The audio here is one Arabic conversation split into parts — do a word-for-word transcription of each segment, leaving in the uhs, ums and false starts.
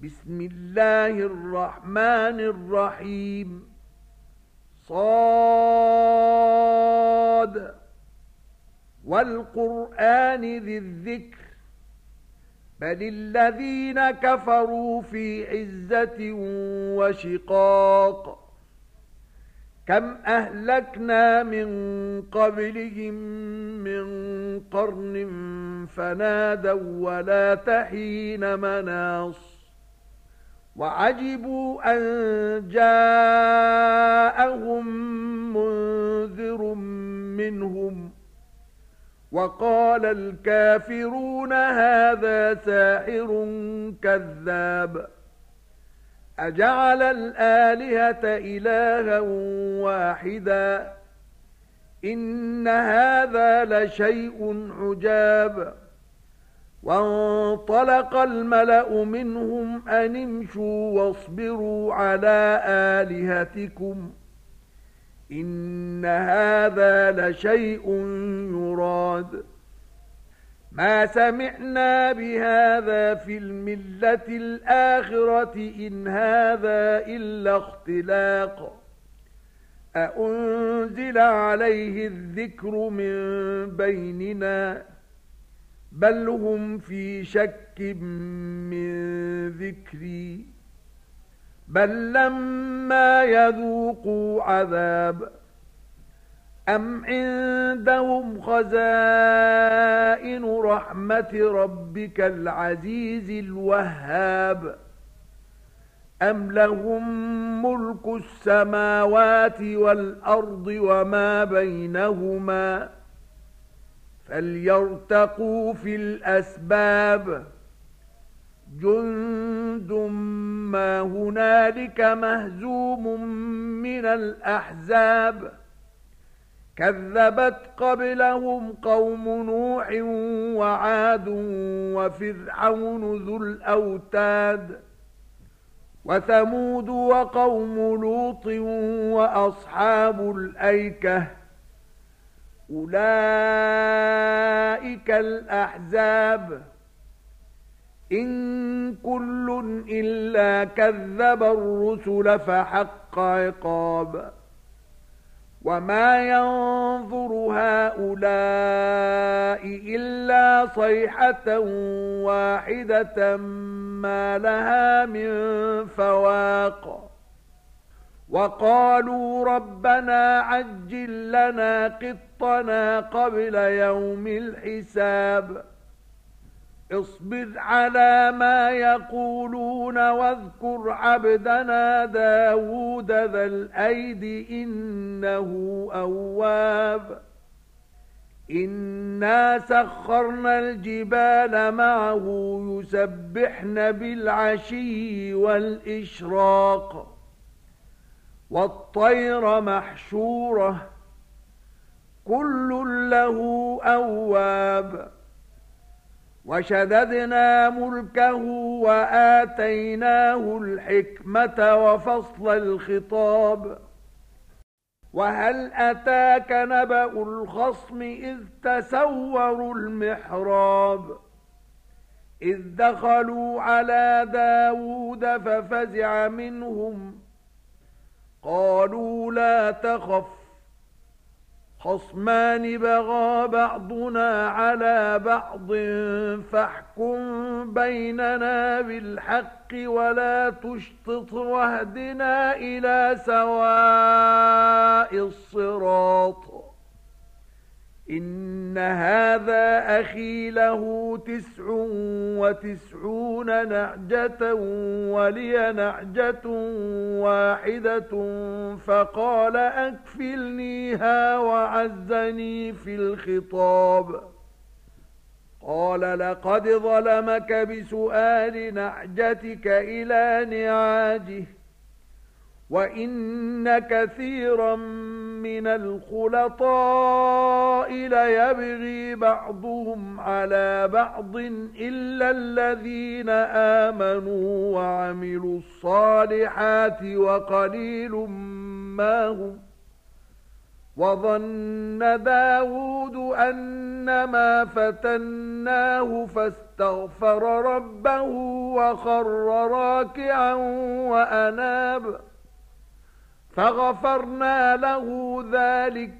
بسم الله الرحمن الرحيم صاد والقرآن ذي الذكر بل الذين كفروا في عزة وشقاق كم أهلكنا من قبلهم من قرن فنادوا ولا تحين مناص وعجبوا أن جاءهم منذر منهم وقال الكافرون هذا ساحر كذاب أجعل الآلهة إلها واحدا إن هذا لشيء عجاب وانطلق الملأ منهم أن امشوا واصبروا على آلهتكم إن هذا لشيء يراد ما سمعنا بهذا في الملة الآخرة إن هذا إلا اختلاق أأنزل عليه الذكر من بيننا بل هم في شك من ذكري بل لما يذوقوا عذاب أم عندهم خزائن رحمة ربك العزيز الوهاب أم لهم ملك السماوات والأرض وما بينهما فليرتقوا في الأسباب جند ما هنالك مهزوم من الأحزاب كذبت قبلهم قوم نوح وعاد وفرعون ذو الأوتاد وثمود وقوم لوط وأصحاب الأيكة أولئك الأحزاب إن كل إلا كذب الرسل فحق عقاب وما ينظر هؤلاء إلا صيحة واحدة ما لها من فواق وقالوا ربنا عجل لنا قطنا قبل يوم الحساب اصبر على ما يقولون واذكر عبدنا داود ذا الأيد إنه أواب إنا سخرنا الجبال معه يسبحن بالعشي والإشراق والطير محشورة كل له أواب وشددنا ملكه وآتيناه الحكمة وفصل الخطاب وهل أتاك نبأ الخصم إذ تسوروا المحراب إذ دخلوا على داود ففزع منهم قالوا لا تخف خصمان بغى بعضنا على بعض فاحكم بيننا بالحق ولا تشطط واهدنا إلى سواء الصراط إن هذا أخي له تسع وتسعون نعجة ولي نعجة واحدة فقال أكفلنيها وعزني في الخطاب قال لقد ظلمك بسؤال نعجتك إلى نعاجه وإن كثيرا من الخلطاء ليبغي بعضهم على بعض إلا الذين آمنوا وعملوا الصالحات وقليل ما هم وظن داود أنما فتناه فاستغفر ربه وخر راكعا وأناب فغفرنا له ذلك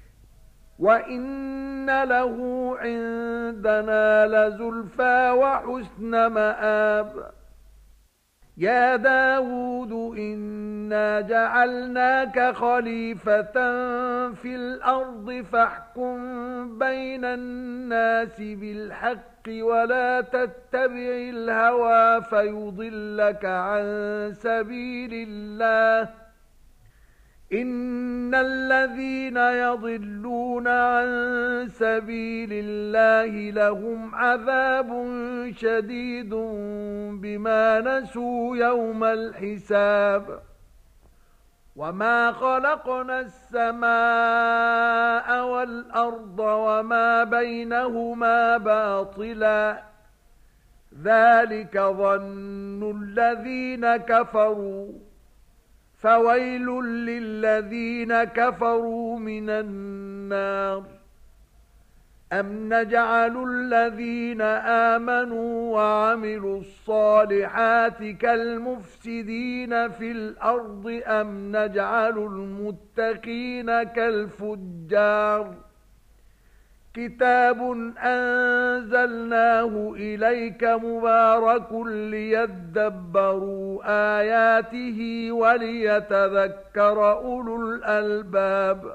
وإن له عندنا لزلفى وحسن مآب يا داود إنا جعلناك خليفة في الأرض فاحكم بين الناس بالحق ولا تتبع الهوى فيضلك عن سبيل الله إن الذين يضلون عن سبيل الله لهم عذاب شديد بما نسوا يوم الحساب وما خلقنا السماء والأرض وما بينهما باطلا ذلك ظن الذين كفروا فويل للذين كفروا من النار أم نجعل الذين آمنوا وعملوا الصالحات كالمفسدين في الأرض أم نجعل المتقين كالفجار كتاب أنزلناه إليك مبارك ليدبروا آياته وليتذكر أولو الألباب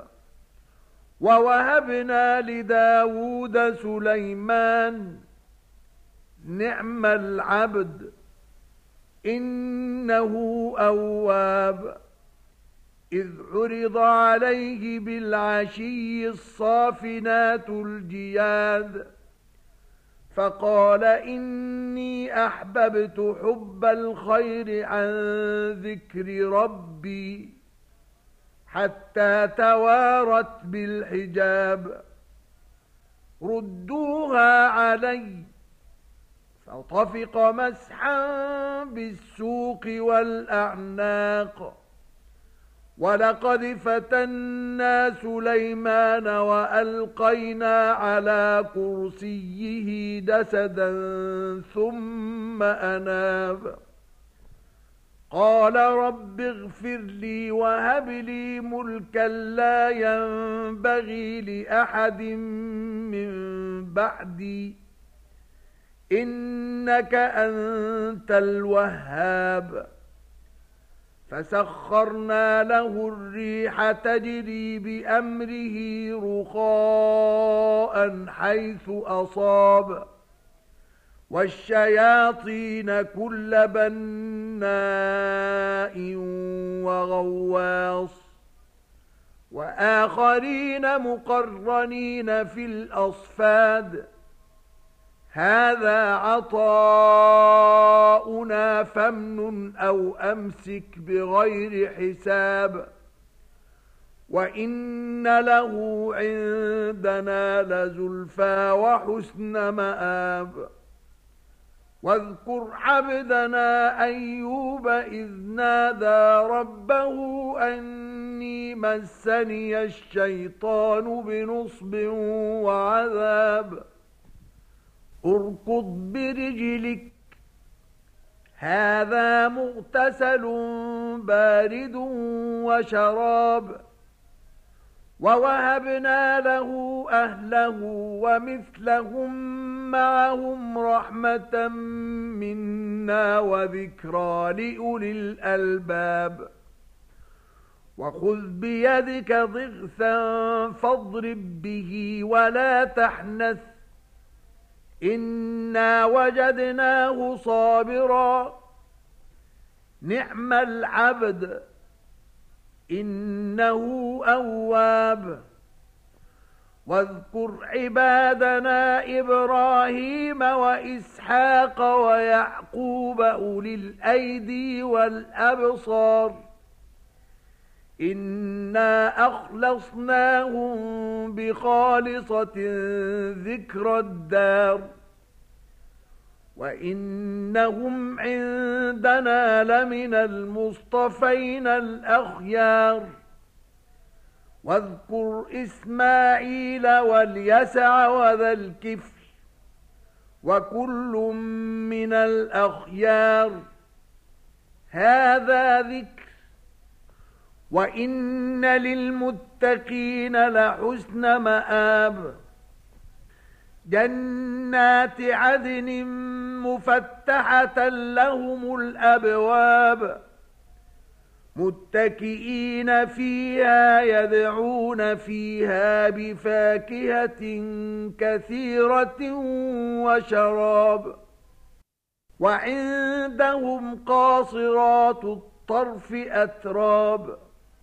ووهبنا لداود سليمان نعم العبد إنه أواب إذ عرض عليه بالعشي الصافنات الجياد فقال إني أحببت حب الخير عن ذكر ربي حتى توارت بالحجاب ردوها علي فطفق مسحا بالسوق والأعناق ولقد فتنا سليمان وألقينا على كرسيه جسدا ثم أناب قال رب اغفر لي وهب لي ملكا لا ينبغي لأحد من بعدي إنك أنت الوهاب فسخرنا له الريح تجري بأمره رخاء حيث أصاب والشياطين كل بناء وغواص وآخرين مقرنين في الأصفاد هذا عطاؤنا فامنن أو أمسك بغير حساب وإن له عندنا لزلفى وحسن مآب واذكر عبدنا أيوب إذ نادى ربه أني مسني الشيطان بنصب وعذاب اركض برجلك هذا مغتسل بارد وشراب ووهبنا له أهله ومثلهم معهم رحمة منا وذكرى لأولي الألباب وخذ بيدك ضغثا فاضرب به ولا تحنث إنا وجدناه صابرا نعم العبد إنه أواب واذكر عبادنا إبراهيم وإسحاق ويعقوب أولي الأيدي والأبصار إنا أخلصناهم بخالصة ذكر الدار وإنهم عندنا لمن المصطفين الأخيار واذكر إسماعيل واليسع وذا الكفل وكل من الأخيار هذا ذكر وإن للمتقين لحسن مآب جنات عدن مفتحة لهم الأبواب متكئين فيها يدعون فيها بفاكهة كثيرة وشراب وعندهم قاصرات الطرف أتراب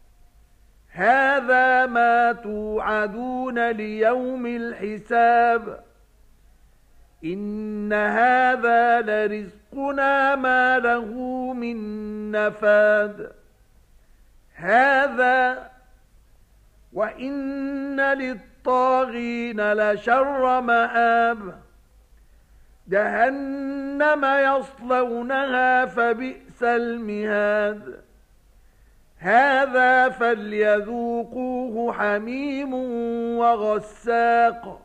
هذا ما توعدون ليوم الحساب إن هذا لرزقنا ما له من نفاد هذا وإن للطاغين لشر مآب جهنم يصلونها فبئس المهاد هذا فليذوقوه حميم وغساق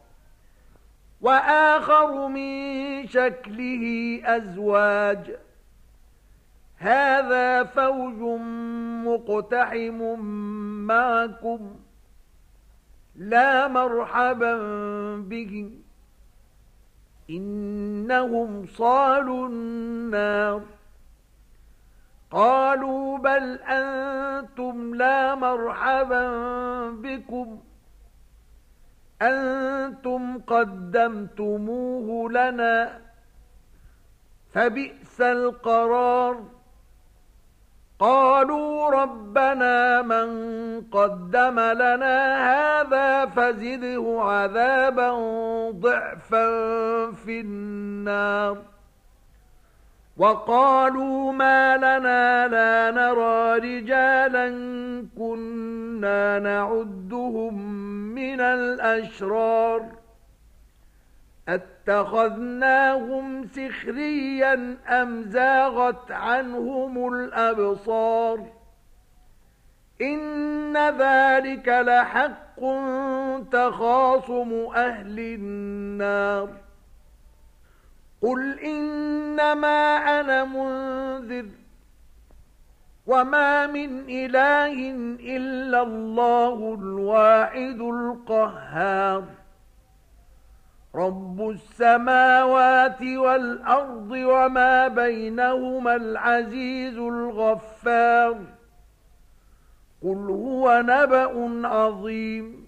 وآخر من شكله أزواج هذا فوج مقتحم معكم لا مرحبا بهم إنهم صالوا النار قالوا بل أنتم لا مرحبا بكم أنتم قدمتموه لنا فبئس القرار قالوا ربنا من قدم لنا هذا فزده عذابا ضعفا في النار وقالوا ما لنا لا نرى رجالا كنا نعدهم من الأشرار اتخذناهم سخريا أم زاغت عنهم الأبصار إن ذلك لحق تخاصم أهل النار قل إنما أنا منذر وما من إله إلا الله الواحد القهار رب السماوات والأرض وما بينهما العزيز الغفار قل هو نبأ عظيم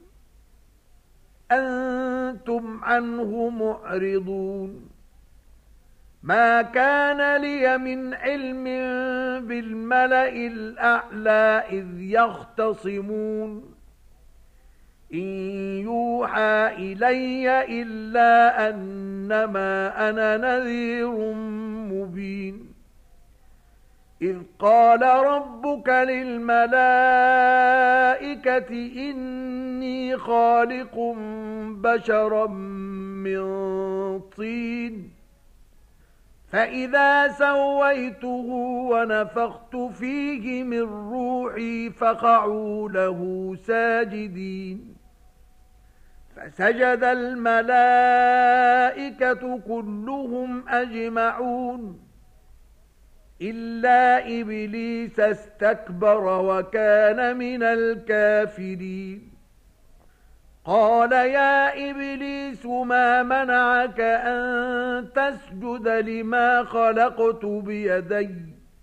أنتم عنه معرضون ما كان لي من علم بالملأ الأعلى إذ يختصمون إن يوحى إلي إلا أنما أنا نذير مبين إذ قال ربك للملائكة إني خالق بشرا من طين فإذا سويته ونفخت فيه من روحي فقعوا له ساجدين فسجد الملائكة كلهم أجمعون إلا إبليس استكبر وكان من الكافرين قال يا إبليس ما منعك أن تسجد لما خلقت بيدي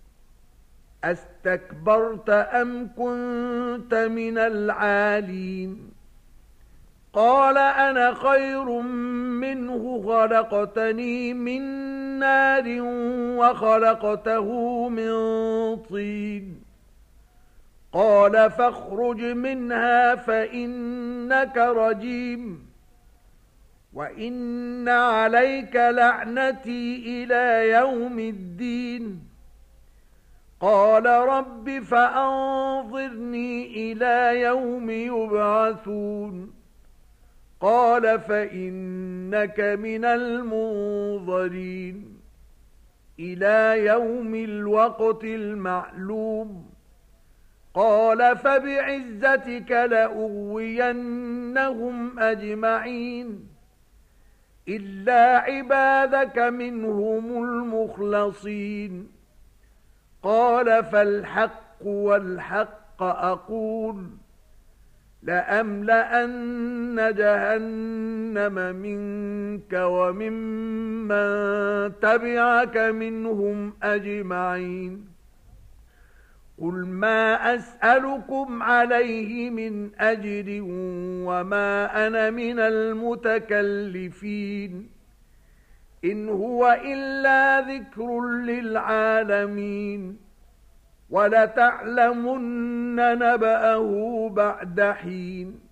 أستكبرت أم كنت من العالين قال أنا خير منه خلقتني من نار وخلقته من طين قال فاخرج منها فإنك رجيم وإن عليك لعنتي إلى يوم الدين قال رب فأنظرني إلى يوم يبعثون قال فإنك من المنظرين إلى يوم الوقت المعلوم قال فبعزتك لأغوينهم أجمعين إلا عبادك منهم المخلصين قال فالحق والحق أقول لأملأن جهنم منك وممن تبعك منهم أجمعين قل ما أسألكم عليه من أجر وما أنا من المتكلفين إن هو إلا ذكر للعالمين ولتعلمن نبأه بعد حين